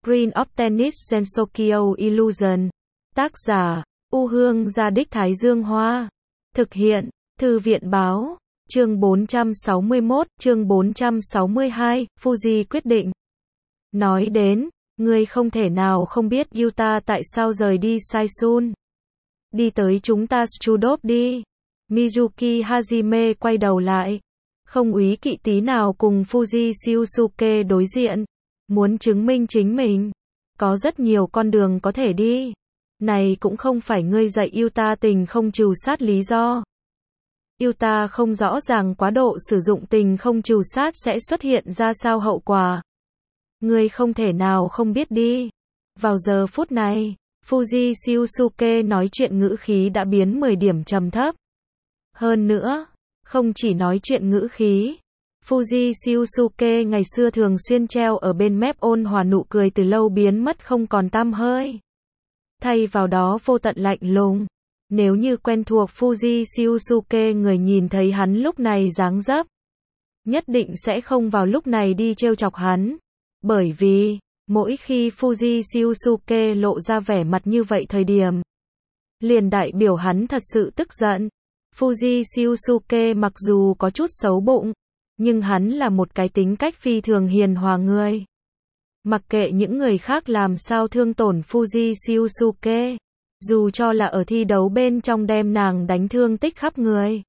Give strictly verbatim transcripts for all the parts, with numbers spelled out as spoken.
Screen of Tennis Gensokyo Illusion. Tác giả, U Hương Gia Đích Thái Dương Hoa. Thực hiện, Thư viện Báo. Chương bốn trăm sáu mươi mốt, chương bốn trăm sáu mươi hai, Fuji quyết định. Nói đến, ngươi không thể nào không biết Yuta tại sao rời đi Saisun. Đi tới chúng ta Strudov đi. Mizuki Hajime quay đầu lại. Không úy kỵ tí nào cùng Fuji Shiosuke đối diện. Muốn chứng minh chính mình. Có rất nhiều con đường có thể đi. Này cũng không phải ngươi dạy Yuta tình không trừ sát lý do. Yuta không rõ ràng quá độ sử dụng tình không trừ sát sẽ xuất hiện ra sao hậu quả. Ngươi không thể nào không biết đi. Vào giờ phút này, Fuji Shiosuke nói chuyện ngữ khí đã biến mười điểm trầm thấp. Hơn nữa, không chỉ nói chuyện ngữ khí. Fuji Shiosuke ngày xưa thường xuyên treo ở bên mép ôn hòa nụ cười từ lâu biến mất không còn tăm hơi. Thay vào đó vô tận lạnh lùng. Nếu như quen thuộc Fuji Shiosuke người nhìn thấy hắn lúc này dáng dấp, nhất định sẽ không vào lúc này đi trêu chọc hắn. Bởi vì, mỗi khi Fuji Shiosuke lộ ra vẻ mặt như vậy thời điểm, liền đại biểu hắn thật sự tức giận. Fuji Shiosuke mặc dù có chút xấu bụng, nhưng hắn là một cái tính cách phi thường hiền hòa người. Mặc kệ những người khác làm sao thương tổn Fuji Shiosuke, dù cho là ở thi đấu bên trong đem nàng đánh thương tích khắp người,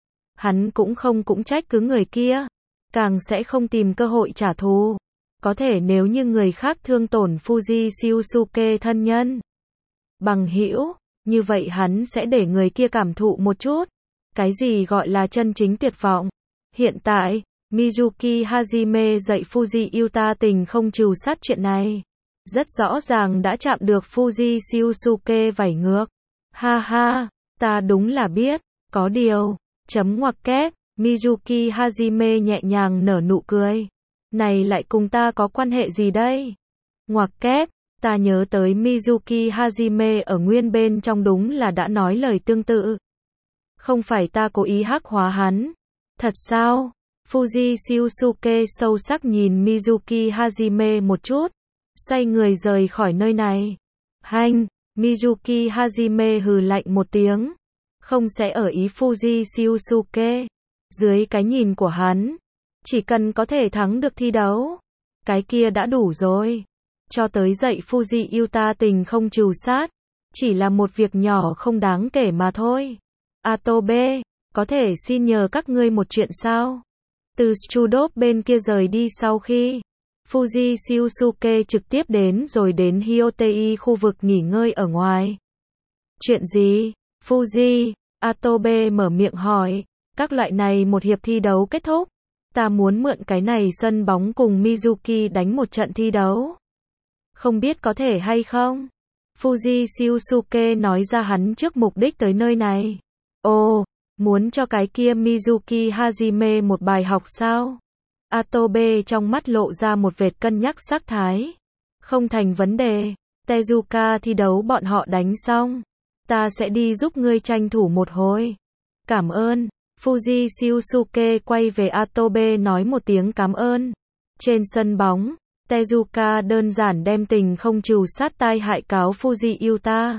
hắn cũng không cũng trách cứ người kia, càng sẽ không tìm cơ hội trả thù. Có thể nếu như người khác thương tổn Fuji Shiosuke thân nhân, bằng hữu, như vậy hắn sẽ để người kia cảm thụ một chút. Cái gì gọi là chân chính tuyệt vọng? Hiện tại, Mizuki Hajime dạy Fuji Yuta tình không trừ sát chuyện này. Rất rõ ràng đã chạm được Fuji Shiosuke vảy ngược. Ha ha, ta đúng là biết, có điều, chấm ngoặc kép, Mizuki Hajime nhẹ nhàng nở nụ cười. Này lại cùng ta có quan hệ gì đây? Ngoặc kép, ta nhớ tới Mizuki Hajime ở nguyên bên trong đúng là đã nói lời tương tự. Không phải ta cố ý hắc hóa hắn. Thật sao? Fuji Shiosuke sâu sắc nhìn Mizuki Hajime một chút, xoay người rời khỏi nơi này. Hanh, Mizuki Hajime hừ lạnh một tiếng, không sẽ ở ý Fuji Shiosuke. Dưới cái nhìn của hắn, chỉ cần có thể thắng được thi đấu, cái kia đã đủ rồi. Cho tới dạy Fuji Yuta tình không trừ sát, chỉ là một việc nhỏ không đáng kể mà thôi. Atobe, có thể xin nhờ các ngươi một chuyện sao? Từ Strudov bên kia rời đi sau khi Fuji Shiosuke trực tiếp đến rồi đến Hyotei khu vực nghỉ ngơi ở ngoài. Chuyện gì? Fuji, Atobe mở miệng hỏi. Các loại này một hiệp thi đấu kết thúc, ta muốn mượn cái này sân bóng cùng Mizuki đánh một trận thi đấu. Không biết có thể hay không? Fuji Shiosuke nói ra hắn trước mục đích tới nơi này. Ồ, muốn cho cái kia Mizuki Hajime một bài học sao? Atobe trong mắt lộ ra một vệt cân nhắc sắc thái. Không thành vấn đề, Tezuka thi đấu bọn họ đánh xong, ta sẽ đi giúp ngươi tranh thủ một hồi. Cảm ơn. Fuji Shiosuke quay về Atobe nói một tiếng cảm ơn. Trên sân bóng, Tezuka đơn giản đem tình không trừ sát tai hại cáo Fuji Yuta.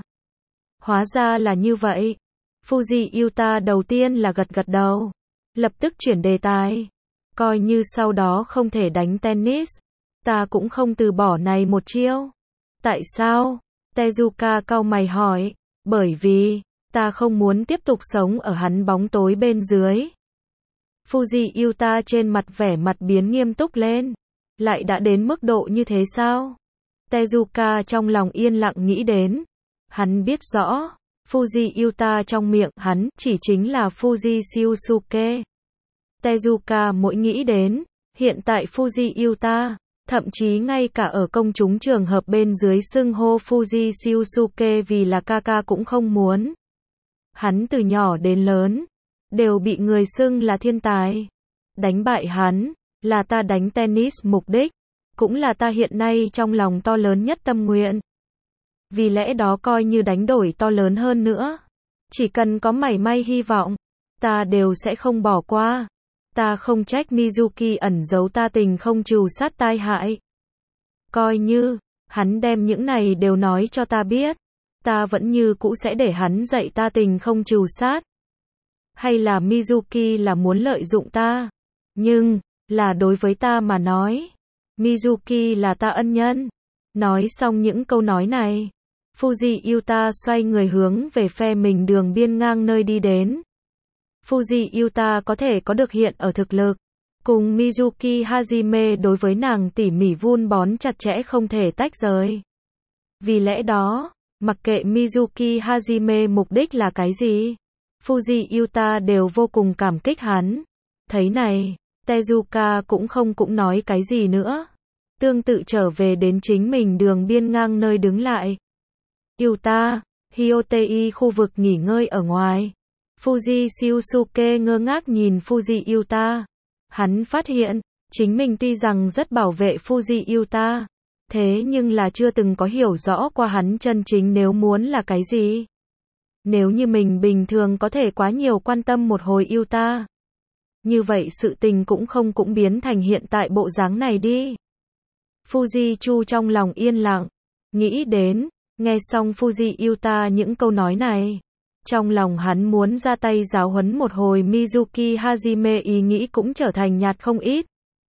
Hóa ra là như vậy. Fuji Yuta đầu tiên là gật gật đầu, lập tức chuyển đề tài. Coi như sau đó không thể đánh tennis, ta cũng không từ bỏ này một chiêu. Tại sao? Tezuka cau mày hỏi. Bởi vì, ta không muốn tiếp tục sống ở hắn bóng tối bên dưới. Fuji Yuta trên mặt vẻ mặt biến nghiêm túc lên. Lại đã đến mức độ như thế sao? Tezuka trong lòng yên lặng nghĩ đến. Hắn biết rõ, Fuji Yuta trong miệng hắn chỉ chính là Fuji Shiosuke. Tezuka mỗi nghĩ đến, hiện tại Fuji Yuta, thậm chí ngay cả ở công chúng trường hợp bên dưới xưng hô Fuji Shiosuke vì là Kaka cũng không muốn. Hắn từ nhỏ đến lớn, đều bị người xưng là thiên tài. Đánh bại hắn, là ta đánh tennis mục đích, cũng là ta hiện nay trong lòng to lớn nhất tâm nguyện. Vì lẽ đó coi như đánh đổi to lớn hơn nữa, chỉ cần có mảy may hy vọng, ta đều sẽ không bỏ qua. Ta không trách Mizuki ẩn giấu ta tình không trừ sát tai hại. Coi như, Hắn đem những này đều nói cho ta biết. Ta vẫn như cũ sẽ để hắn dạy ta tình không trừ sát. Hay là Mizuki là muốn lợi dụng ta? Nhưng, là đối với ta mà nói. Mizuki là ta ân nhân. Nói xong những câu nói này, Fuji Yuta xoay người hướng về phe mình đường biên ngang nơi đi đến. Fuji Yuta có thể có được hiện ở thực lực. Cùng Mizuki Hajime đối với nàng tỉ mỉ vun bón chặt chẽ không thể tách rời. Vì lẽ đó, mặc kệ Mizuki Hajime mục đích là cái gì, Fuji Yuta đều vô cùng cảm kích hắn. Thấy này, Tezuka cũng không cũng nói cái gì nữa. Tương tự trở về đến chính mình đường biên ngang nơi đứng lại. Yuta, Hyotei khu vực nghỉ ngơi ở ngoài. Fuji Shiyusuke ngơ ngác nhìn Fuji Yuta. Hắn phát hiện, chính mình tuy rằng rất bảo vệ Fuji Yuta, thế nhưng là chưa từng có hiểu rõ qua hắn chân chính nếu muốn là cái gì. Nếu như mình bình thường có thể quá nhiều quan tâm một hồi Yuta, như vậy sự tình cũng không cũng biến thành hiện tại bộ dáng này đi. Fuji Chu trong lòng yên lặng, nghĩ đến, nghe xong Fuji Yuta những câu nói này. Trong lòng hắn muốn ra tay giáo huấn một hồi Mizuki Hajime ý nghĩ cũng trở thành nhạt không ít.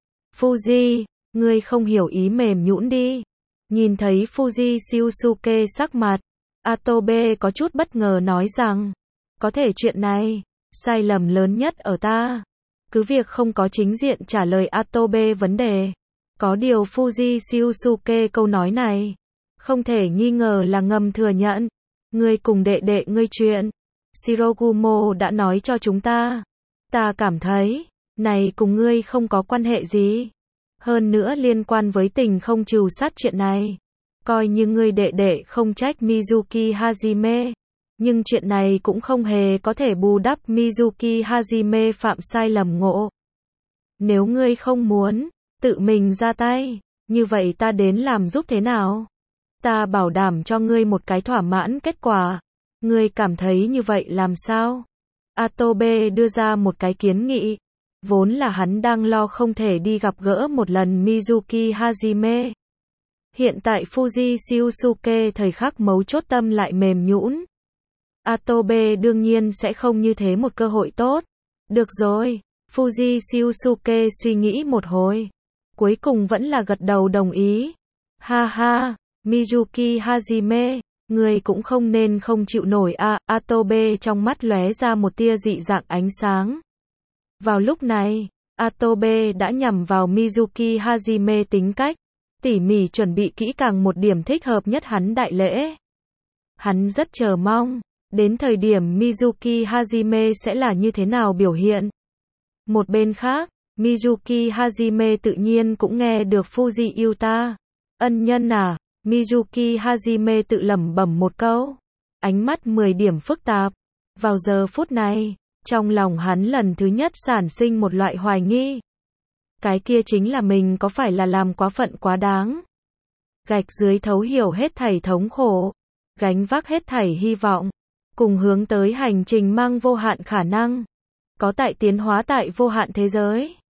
Fuji, ngươi không hiểu ý mềm nhũn đi. Nhìn thấy Fuji Shiyusuke sắc mặt, Atobe có chút bất ngờ nói rằng, có thể chuyện này, sai lầm lớn nhất ở ta. Cứ việc không có chính diện trả lời Atobe vấn đề. Có điều Fuji Shiyusuke câu nói này, không thể nghi ngờ là ngầm thừa nhận. Ngươi cùng đệ đệ ngươi chuyện, Shirogumo đã nói cho chúng ta. Ta cảm thấy, này cùng ngươi không có quan hệ gì. Hơn nữa liên quan với tình không trừ sát chuyện này. Coi như ngươi đệ đệ không trách Mizuki Hajime. Nhưng chuyện này cũng không hề có thể bù đắp Mizuki Hajime phạm sai lầm ngộ. Nếu ngươi không muốn, tự mình ra tay, như vậy ta đến làm giúp thế nào? Ta bảo đảm cho ngươi một cái thỏa mãn kết quả. Ngươi cảm thấy như vậy làm sao? Atobe đưa ra một cái kiến nghị. Vốn là hắn đang lo không thể đi gặp gỡ một lần Mizuki Hajime. Hiện tại Fuji Shiyusuke thời khắc mấu chốt tâm lại mềm nhũn. Atobe đương nhiên sẽ không như thế một cơ hội tốt. Được rồi, Fuji Shiyusuke suy nghĩ một hồi. Cuối cùng vẫn là gật đầu đồng ý. Ha ha. Mizuki Hajime, người cũng không nên không chịu nổi a. À, Atobe trong mắt lóe ra một tia dị dạng ánh sáng. Vào lúc này, Atobe đã nhằm vào Mizuki Hajime tính cách, tỉ mỉ chuẩn bị kỹ càng một điểm thích hợp nhất hắn đại lễ. Hắn rất chờ mong, đến thời điểm Mizuki Hajime sẽ là như thế nào biểu hiện. Một bên khác, Mizuki Hajime tự nhiên cũng nghe được Fuji Yuta. Ân nhân à? Mizuki Hajime tự lẩm bẩm một câu, ánh mắt mười điểm phức tạp. Vào giờ phút này, trong lòng hắn lần thứ nhất sản sinh một loại hoài nghi. Cái kia chính là mình có phải là làm quá phận quá đáng. Gạch dưới thấu hiểu hết thảy thống khổ, gánh vác hết thảy hy vọng, cùng hướng tới hành trình mang vô hạn khả năng, có tại tiến hóa tại vô hạn thế giới.